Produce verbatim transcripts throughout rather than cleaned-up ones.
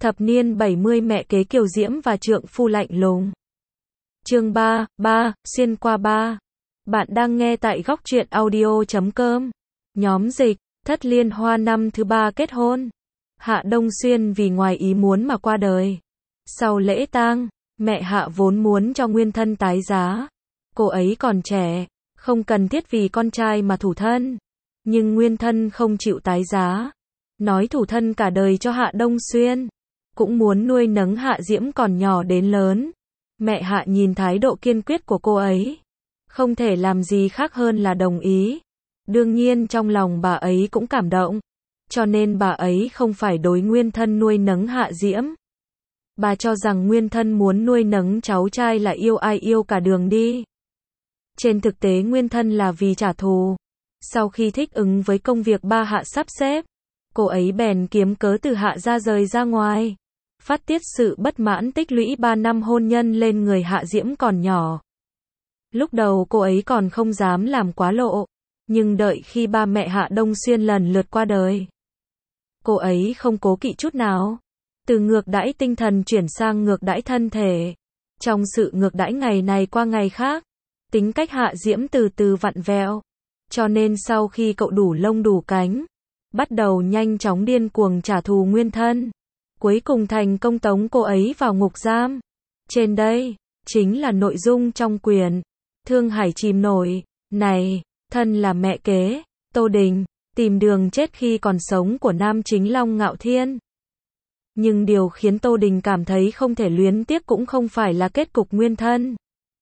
Thập niên bảy mươi mẹ kế kiều diễm và trượng phu lạnh lùng. Chương ba, ba, xuyên qua ba. Bạn đang nghe tại góc truyện audio chấm com. Nhóm dịch, thất liên hoa năm thứ ba kết hôn. Hạ Đông Xuyên vì ngoài ý muốn mà qua đời. Sau lễ tang, mẹ Hạ vốn muốn cho nguyên thân tái giá. Cô ấy còn trẻ, không cần thiết vì con trai mà thủ thân. Nhưng nguyên thân không chịu tái giá. Nói thủ thân cả đời cho Hạ Đông Xuyên. Cũng muốn nuôi nấng Hạ Diễm còn nhỏ đến lớn. Mẹ Hạ nhìn thái độ kiên quyết của cô ấy. Không thể làm gì khác hơn là đồng ý. Đương nhiên trong lòng bà ấy cũng cảm động. Cho nên bà ấy không phải đối nguyên thân nuôi nấng Hạ Diễm. Bà cho rằng nguyên thân muốn nuôi nấng cháu trai là yêu ai yêu cả đường đi. Trên thực tế nguyên thân là vì trả thù. Sau khi thích ứng với công việc ba Hạ sắp xếp, cô ấy bèn kiếm cớ từ Hạ ra rời ra ngoài. Phát tiết sự bất mãn tích lũy ba năm hôn nhân lên người Hạ Diễm còn nhỏ. Lúc đầu cô ấy còn không dám làm quá lộ. Nhưng đợi khi ba mẹ Hạ Đông Xuyên lần lượt qua đời, cô ấy không cố kỵ chút nào. Từ ngược đãi tinh thần chuyển sang ngược đãi thân thể. Trong sự ngược đãi ngày này qua ngày khác, tính cách Hạ Diễm từ từ vặn vẹo. Cho nên sau khi cậu đủ lông đủ cánh, bắt đầu nhanh chóng điên cuồng trả thù nguyên thân. Cuối cùng thành công tống cô ấy vào ngục giam. Trên đây, chính là nội dung trong quyển Thương Hải Chìm Nổi. Này, thân là mẹ kế, Tô Đình, tìm đường chết khi còn sống của nam chính Long Ngạo Thiên. Nhưng điều khiến Tô Đình cảm thấy không thể luyến tiếc cũng không phải là kết cục nguyên thân.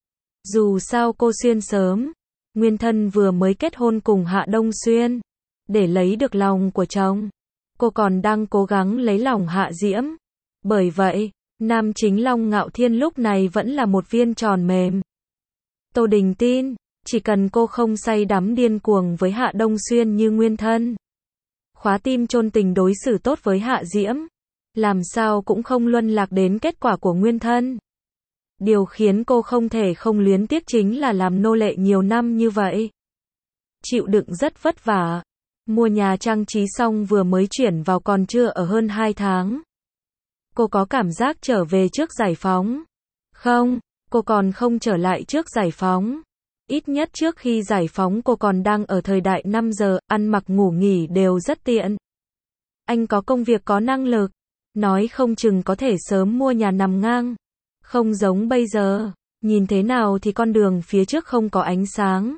Dù sao cô Xuyên sớm, nguyên thân vừa mới kết hôn cùng Hạ Đông Xuyên. Để lấy được lòng của chồng, cô còn đang cố gắng lấy lòng Hạ Diễm. Bởi vậy, nam chính Long Ngạo Thiên lúc này vẫn là một viên tròn mềm. Tô Đình tin, chỉ cần cô không say đắm điên cuồng với Hạ Đông Xuyên như nguyên thân, khóa tim chôn tình đối xử tốt với Hạ Diễm, làm sao cũng không luân lạc đến kết quả của nguyên thân. Điều khiến cô không thể không luyến tiếc chính là làm nô lệ nhiều năm như vậy. Chịu đựng rất vất vả. Mua nhà trang trí xong vừa mới chuyển vào còn chưa ở hơn hai tháng. Cô có cảm giác trở về trước giải phóng. Không, cô còn không trở lại trước giải phóng. Ít nhất trước khi giải phóng cô còn đang ở thời đại năm giờ, ăn mặc ngủ nghỉ đều rất tiện. Anh có công việc có năng lực, nói không chừng có thể sớm mua nhà nằm ngang. Không giống bây giờ, nhìn thế nào thì con đường phía trước không có ánh sáng.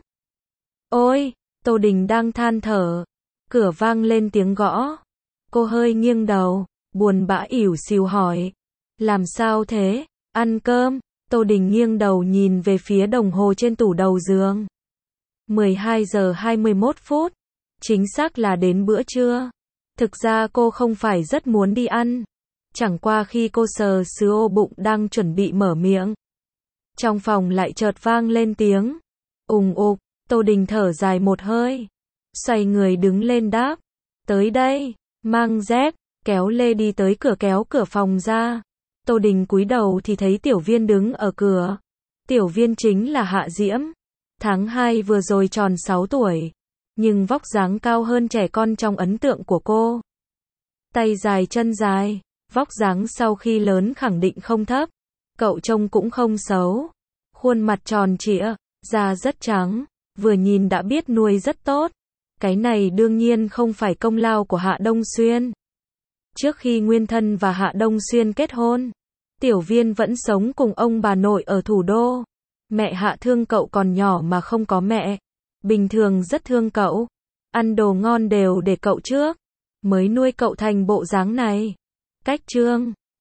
Ôi, Tô Đình đang than thở. Cửa vang lên tiếng gõ. Cô hơi nghiêng đầu, buồn bã ỉu xìu hỏi. Làm sao thế? Ăn cơm. Tô Đình nghiêng đầu nhìn về phía đồng hồ trên tủ đầu giường. mười hai giờ hai mươi mốt phút. Chính xác là đến bữa trưa. Thực ra cô không phải rất muốn đi ăn. Chẳng qua khi cô sờ sứ ô bụng đang chuẩn bị mở miệng, trong phòng lại chợt vang lên tiếng ùng ục. Tô Đình thở dài một hơi, xoay người đứng lên đáp. Tới đây, mang dép, kéo lê đi tới cửa kéo cửa phòng ra. Tô Đình cúi đầu thì thấy Tiểu Viên đứng ở cửa. Tiểu Viên chính là Hạ Diễm. Tháng hai vừa rồi tròn sáu tuổi. Nhưng vóc dáng cao hơn trẻ con trong ấn tượng của cô. Tay dài chân dài. Vóc dáng sau khi lớn khẳng định không thấp. Cậu trông cũng không xấu. Khuôn mặt tròn trịa, da rất trắng. Vừa nhìn đã biết nuôi rất tốt. Cái này đương nhiên không phải công lao của Hạ Đông Xuyên. Trước khi nguyên thân và Hạ Đông Xuyên kết hôn, Tiểu Viên vẫn sống cùng ông bà nội ở thủ đô. Mẹ Hạ thương cậu còn nhỏ mà không có mẹ. Bình thường rất thương cậu. Ăn đồ ngon đều để cậu trước. Mới nuôi cậu thành bộ dáng này. Cách chương